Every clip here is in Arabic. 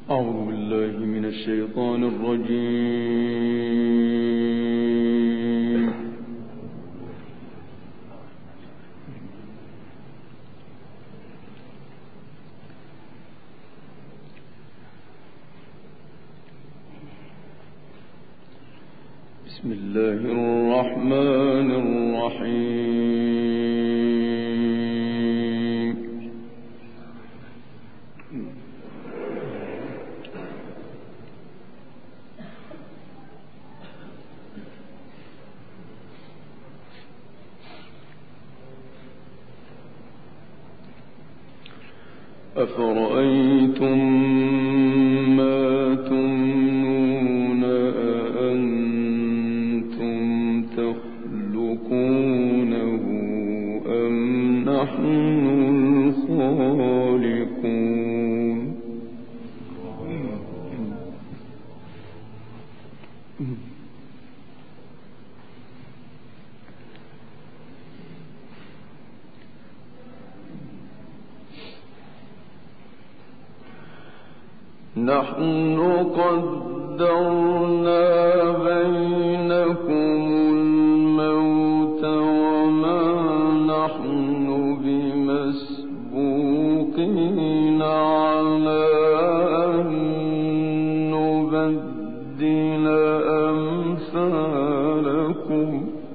أعوذ بالله من الشيطان الرجيم. بسم الله الرحمن الرحيم. أفرأيتم ما تمنون أأنتم تخلقونه أم نحن الخالقون. نحن قدرنا بينكم الموت وما نحن بمسبوقين على أن نبدل أمثالكم.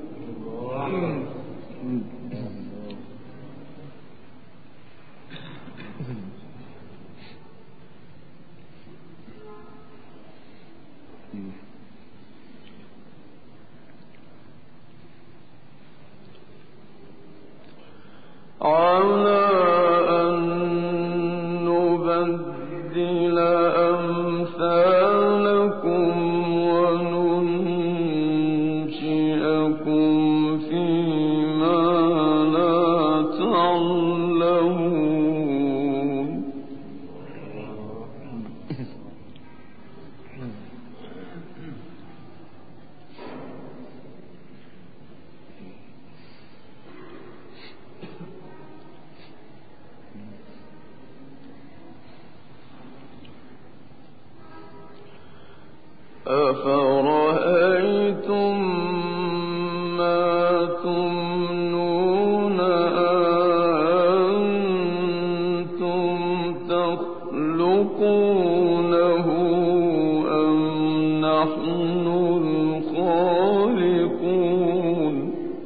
على أن نبدل أمثالكم وننشئكم فيما لا تعلمون. أفرأيتم ما تمنون أأنتم تخلقونه أم نحن الخالقون.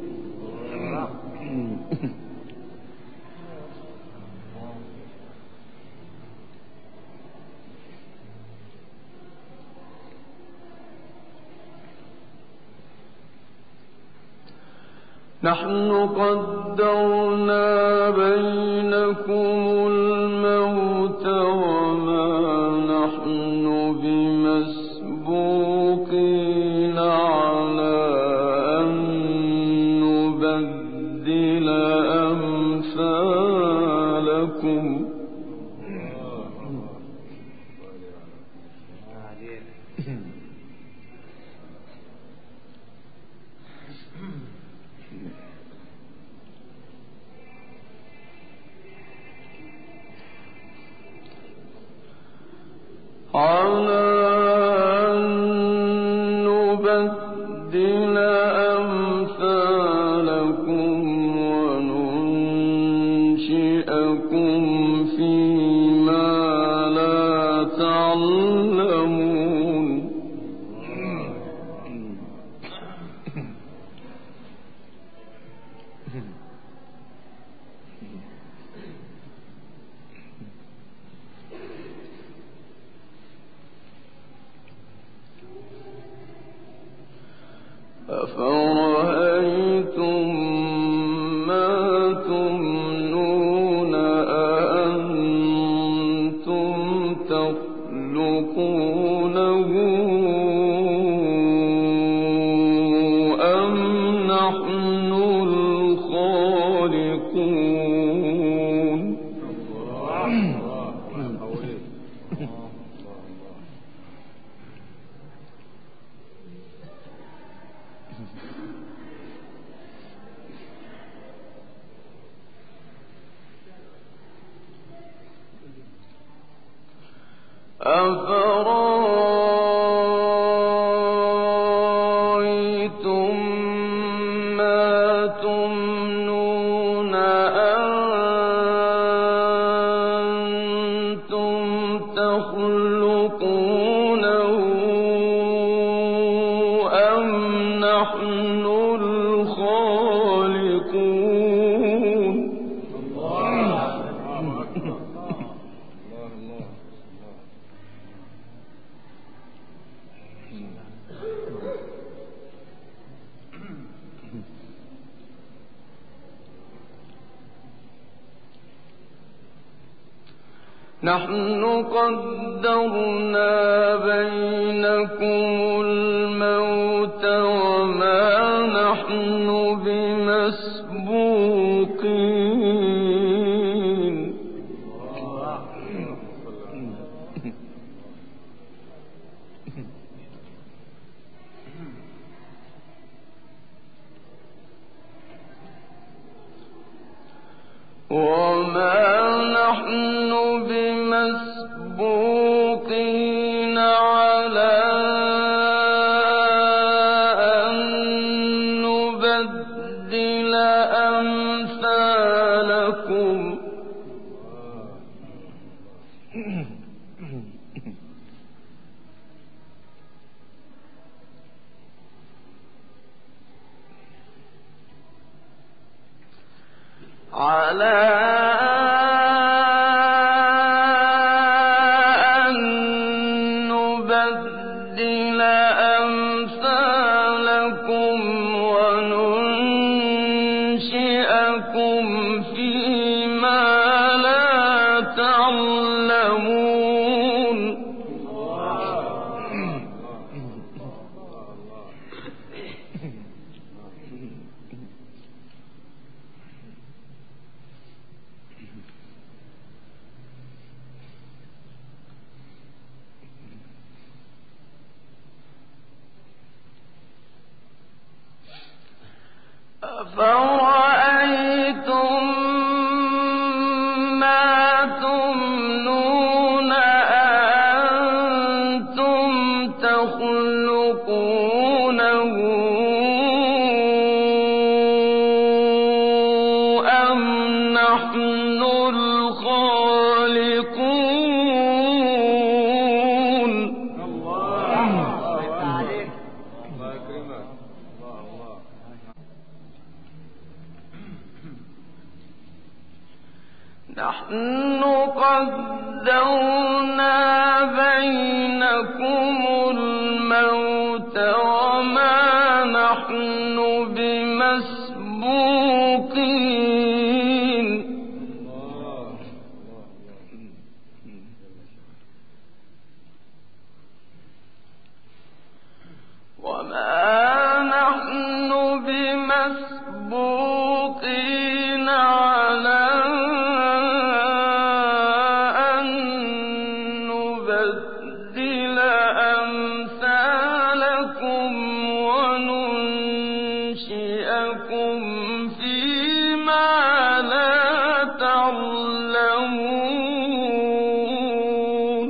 نحن قدرنا بينكم الموت وما نحن بمسبوقين على أن نبدل أمثالكم. على أن نبدل أمثالكم وننشئكم فيما لا تعلمون. أفرأيتم ما تمنون أأنتم تخلقونه أم نحن الخالقون. أفرأيتم تخلقونه أم نحن الخالقون نحن قدرنا بينكم الموت وما نحن بمسبوقين وما نحن بمسبوقين على أن نبدل أمثالكم على أن نبدل أمثالكم وننشئكم فيما لا تعلمون أفرأيتم ما تمنون أأنتم تخلقونه أم نحن الخالقون نحن قدرنا بينكم الموت وما نحن بمسبوقين على أن نبدل أمثالكم وننشئكم فيما لا تعلمون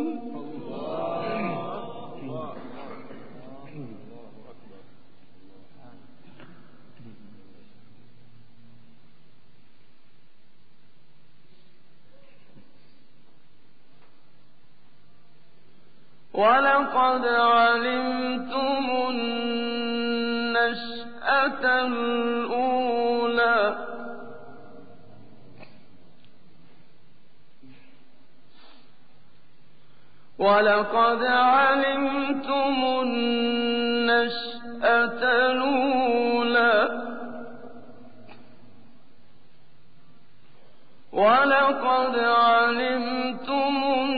ولقد علمتم النشأة الأولى ولقد علمتم النشأة الأولى ولقد علمتم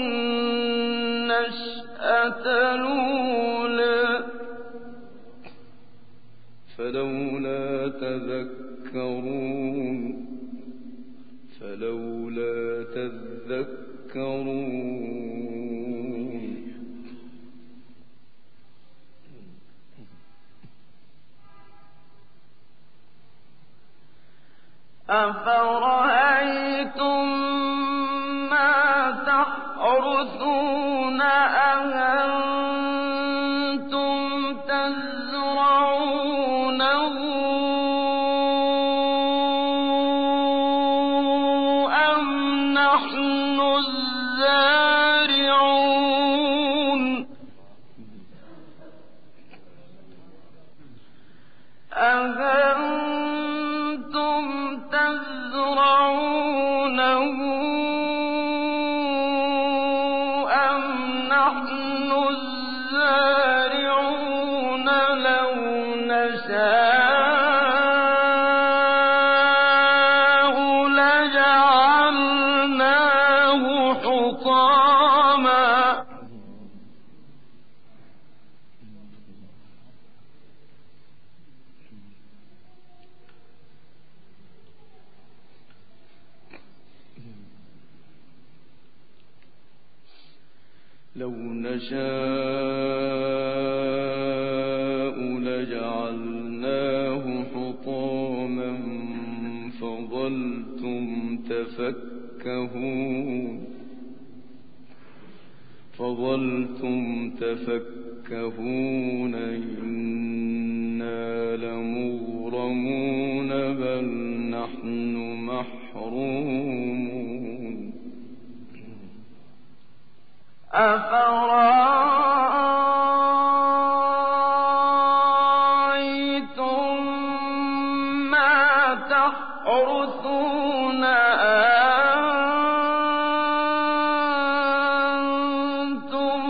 النشأة الأولى فلولا تذكرون أفرأيتم ما تحرثون أأنتم تزرعونه أم نحن الزارعون نحن الزارعون لو نشاء لجعلناه حطاما لو نشاء لجعلناه حطاما فظلتم تفكهون إنا لمغرمون بل نحن محرومون أفرأيتم ما تحرثون أنتم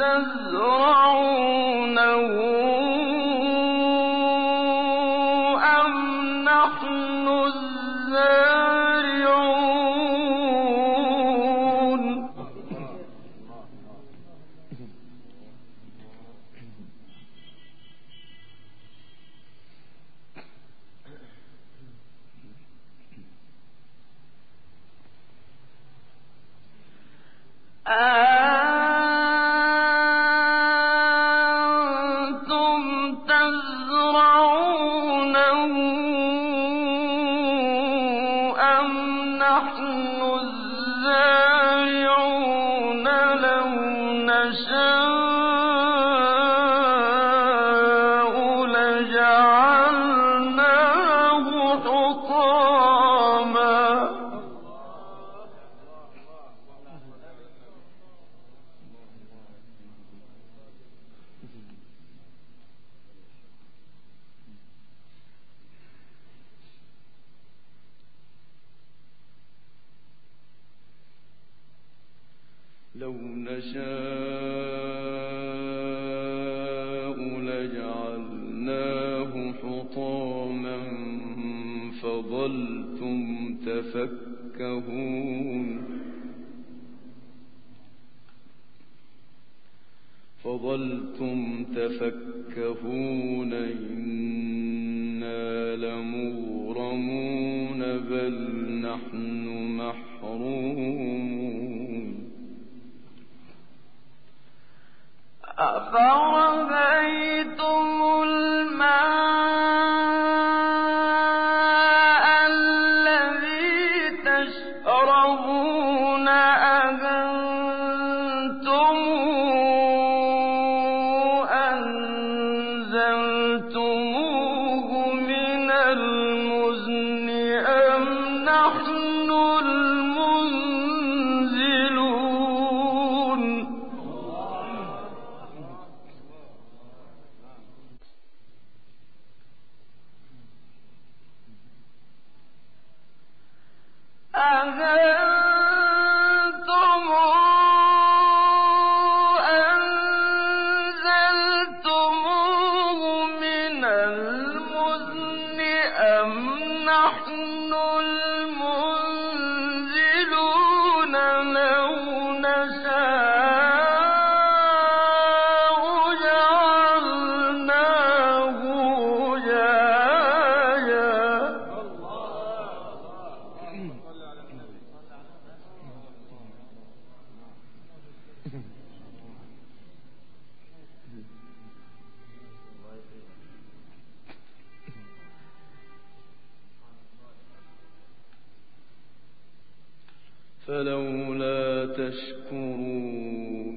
تزرعونه أم نحن الزارعون أأنتم تزرعونه أم نحن الزارعون لو نشاء لجعلناه حطاما لو نشاء لجعلناه حطاما فظلتم تفكهون إنا لمغرمون بل نحن محرومون أفرأيتم الماء الذي تشربون أأنتم أنزلتموه من المزن أم نحن المنزلون أأنتم أنزلتموه من المزن أم نحن المنزلون لو نشاء جعلناه جاجا فلولا تشكرون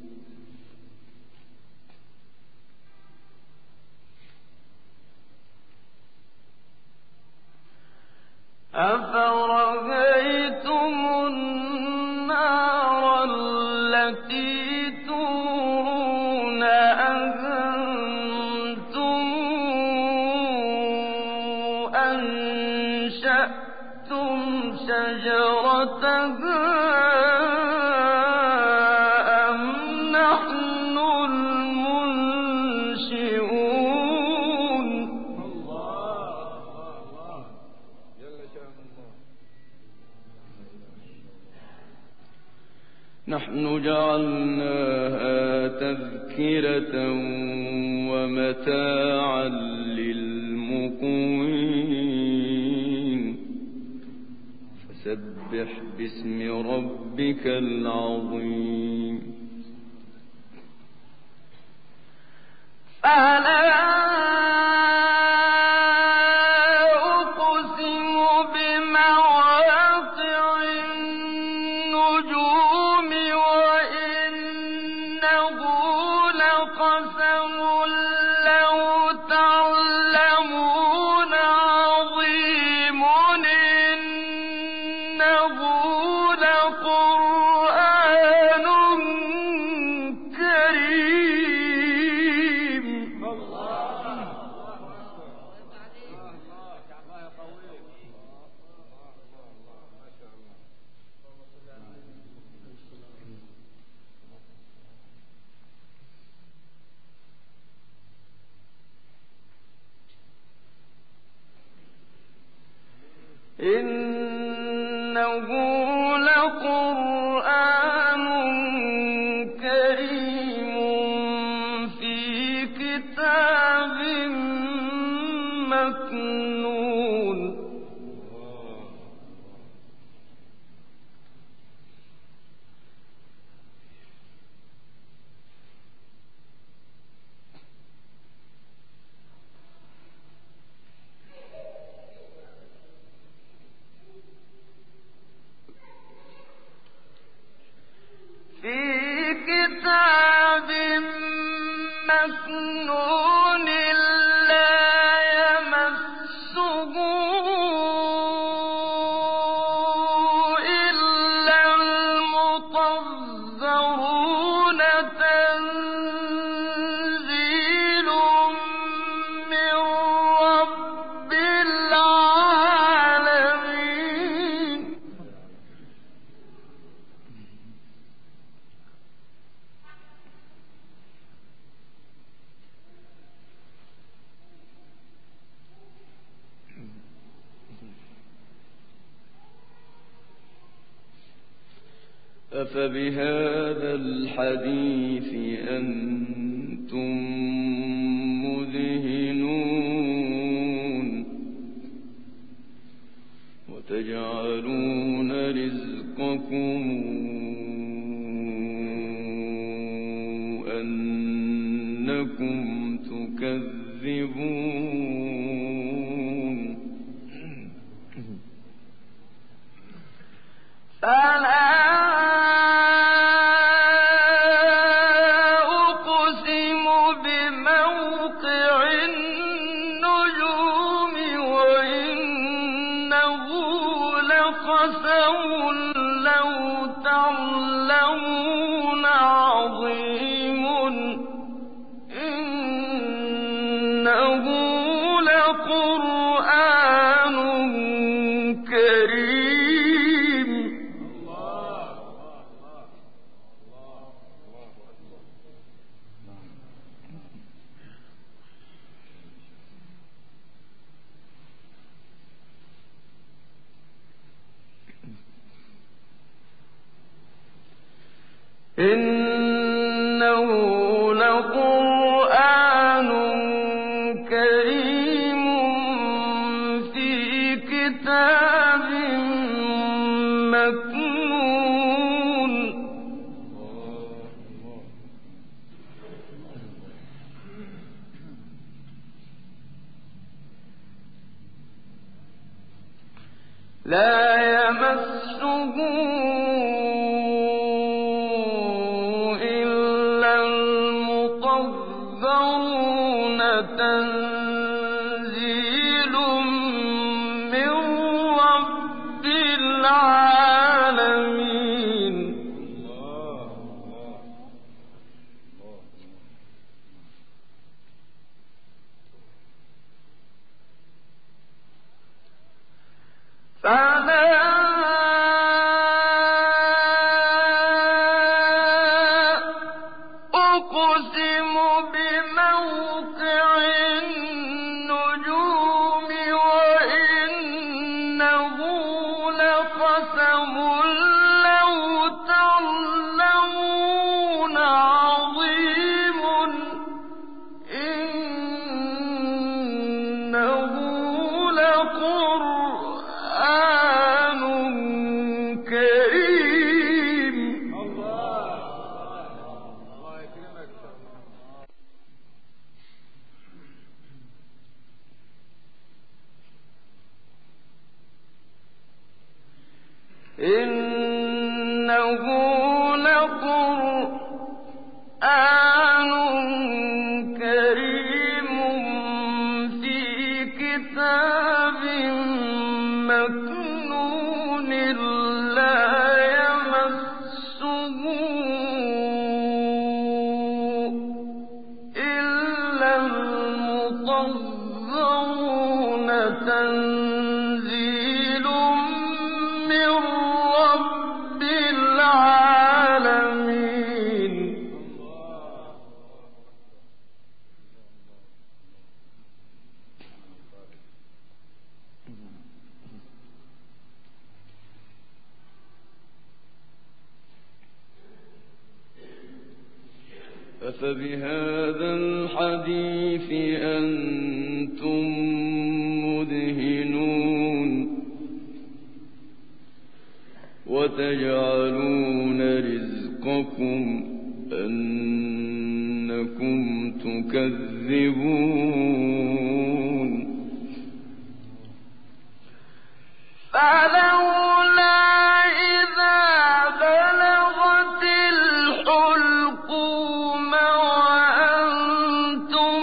أفرأيتم النار التي تورون أأنتم أنشأتم شجرتها أم نحن نحن جعلناها تذكرة ومتاعا للمقوين فسبح باسم ربك العظيم فلا إنه لقرآن كريم في كتاب مكنون لا يمسه إلا المطهرون تنزيل من رب العالمين أفبهذا الحديث أنتم مدهنون وتجعلون رزقكم أنكم تكذبون فلا لو تعلمون عظيم إنه لقرآن كريم إنه لقرآن كريم في كتاب مكنون لا يمسه تنزيل من رب العالمين فلا أقسم بموقع النجوم وإنه لقسم لو تعلمون إنه لقرآن كريم في كتاب مكنون لا يمسه إلا المطهرون تنزيل من رب العالمين أفبهذا الحديث أنتم مدهنون وتجعلون رزقكم أنكم تكذبون فلولا إذا بلغت الحلقوم وأنتم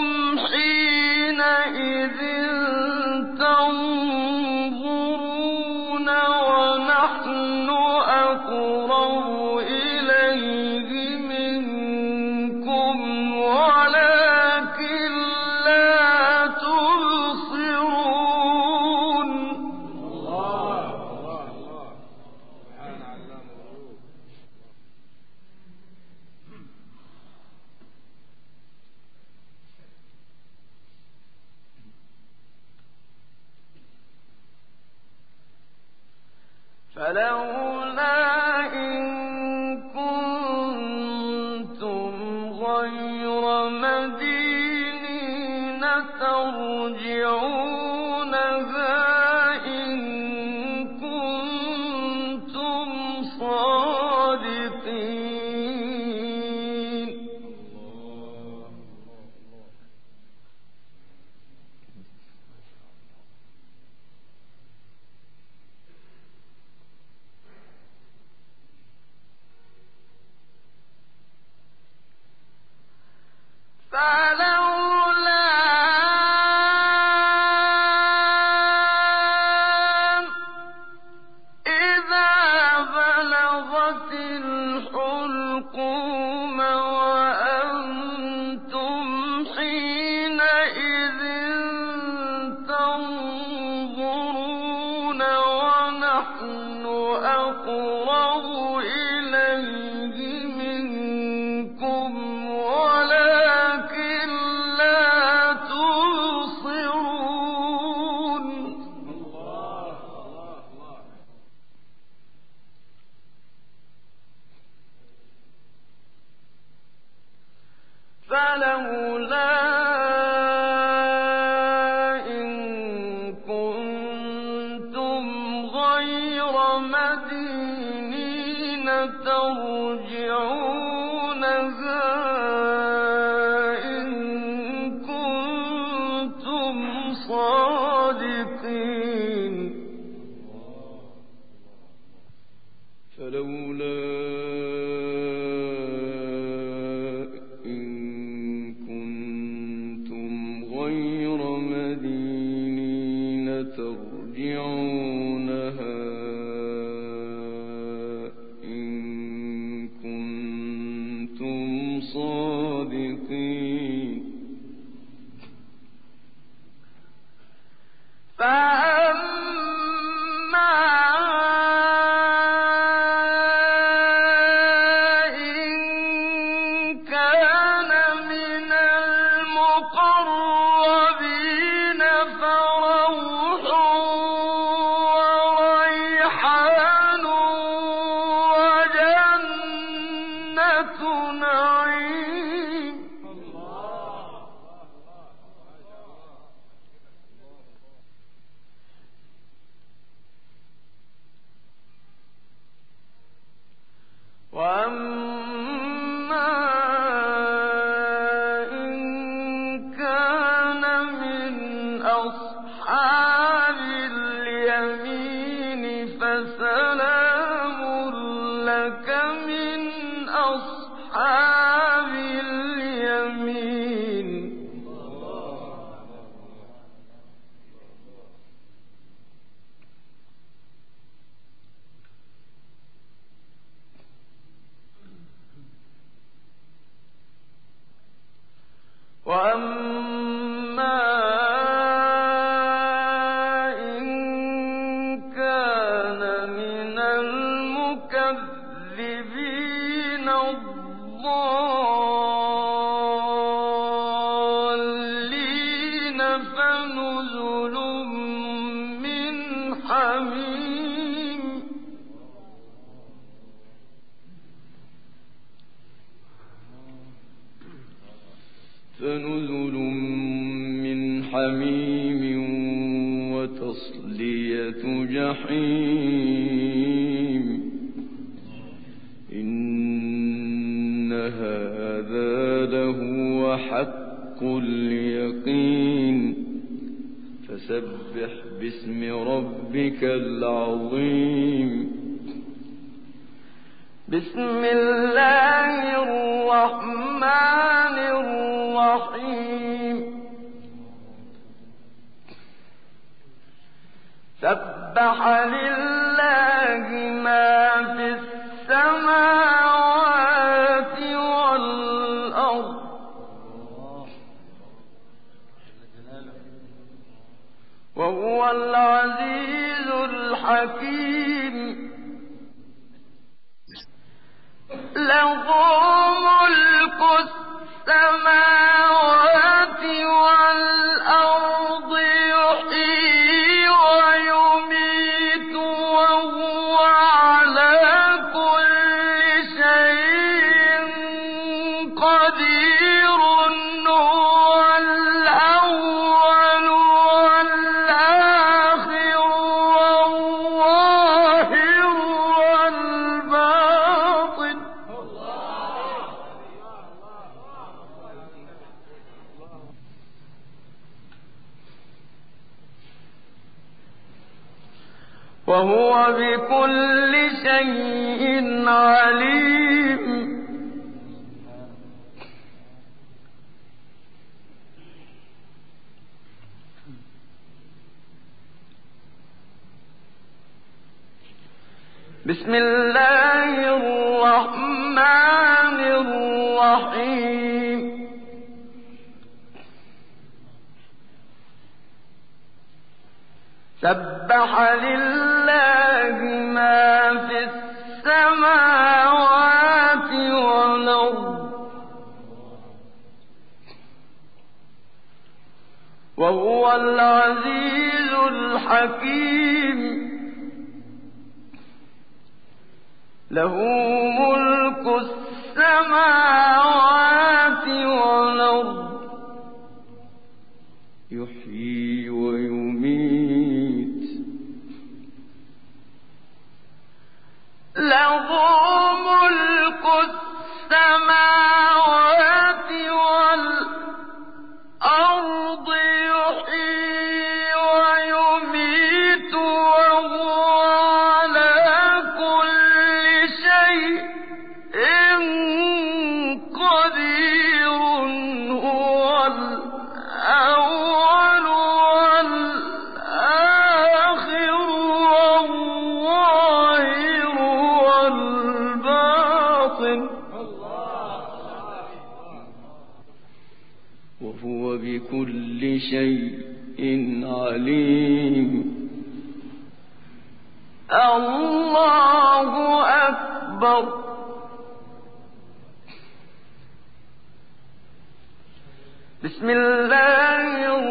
حينئذ تنظرون ونحن أقرب إليه منكم ولكن لا تبصرون فلولا إن كنتم غير مدينين ترجعونها إن كنتم صادقين فلولا إذا بلغت الحلقوم وأنتم حينئذ تنظرون ونحن أقرب إليه منكم ولكن لا تبصرون فلولا إن كنتم غير مدينين ترجعونها إن كنتم صادقين فلولا إن كنتم غير مدينين ترجعونها إن كنتم صادقين فأما إن كان من المقربين فروح وريحان وجنة نعيم وأما إن كان من المكذبين الضالين فنزل من حميم وتصلية جحيم إن هذا لهو حق اليقين فسبح باسم ربك العظيم بسم الله الرحمن الرحيم سبح لله ما في السماوات والأرض وهو العزيز الحكيم له ملك السماوات والأرض يحيي ويميت وهو على كل شيء قدير هو الأول والآخر والظاهر والباطن وهو بكل شيء عليم بسم الله الرحمن الرحيم سبح لله ما في السماوات والأرض وهو العزيز الحكيم له ملك السماوات والأرض يحيي ويميت له ملك السماوات والأرض يحيي ويميت وهو على كل شيء قدير هو الأول والآخر والظاهر والباطن وهو بكل شيء عليم الله أكبر بسم الله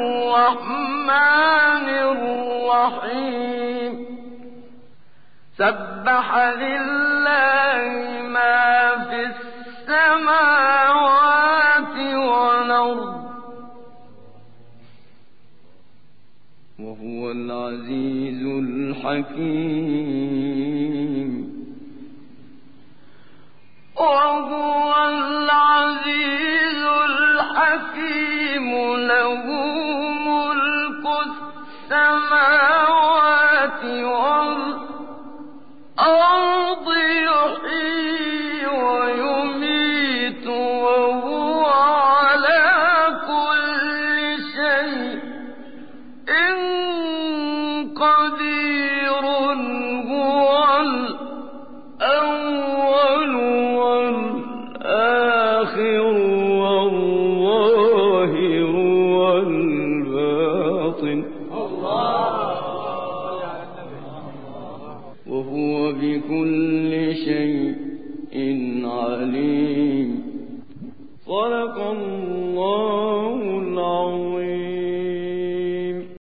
الرحمن الرحيم سبح لله ما في السماوات والأرض وهو العزيز الحكيم وهو العزيز الحكيم له ملك السماوات والأرض يحيي ويميت وهو على كل شيء قدير هو الأول والآخر والظاهر وهو بكل شيء عليم. صدق الله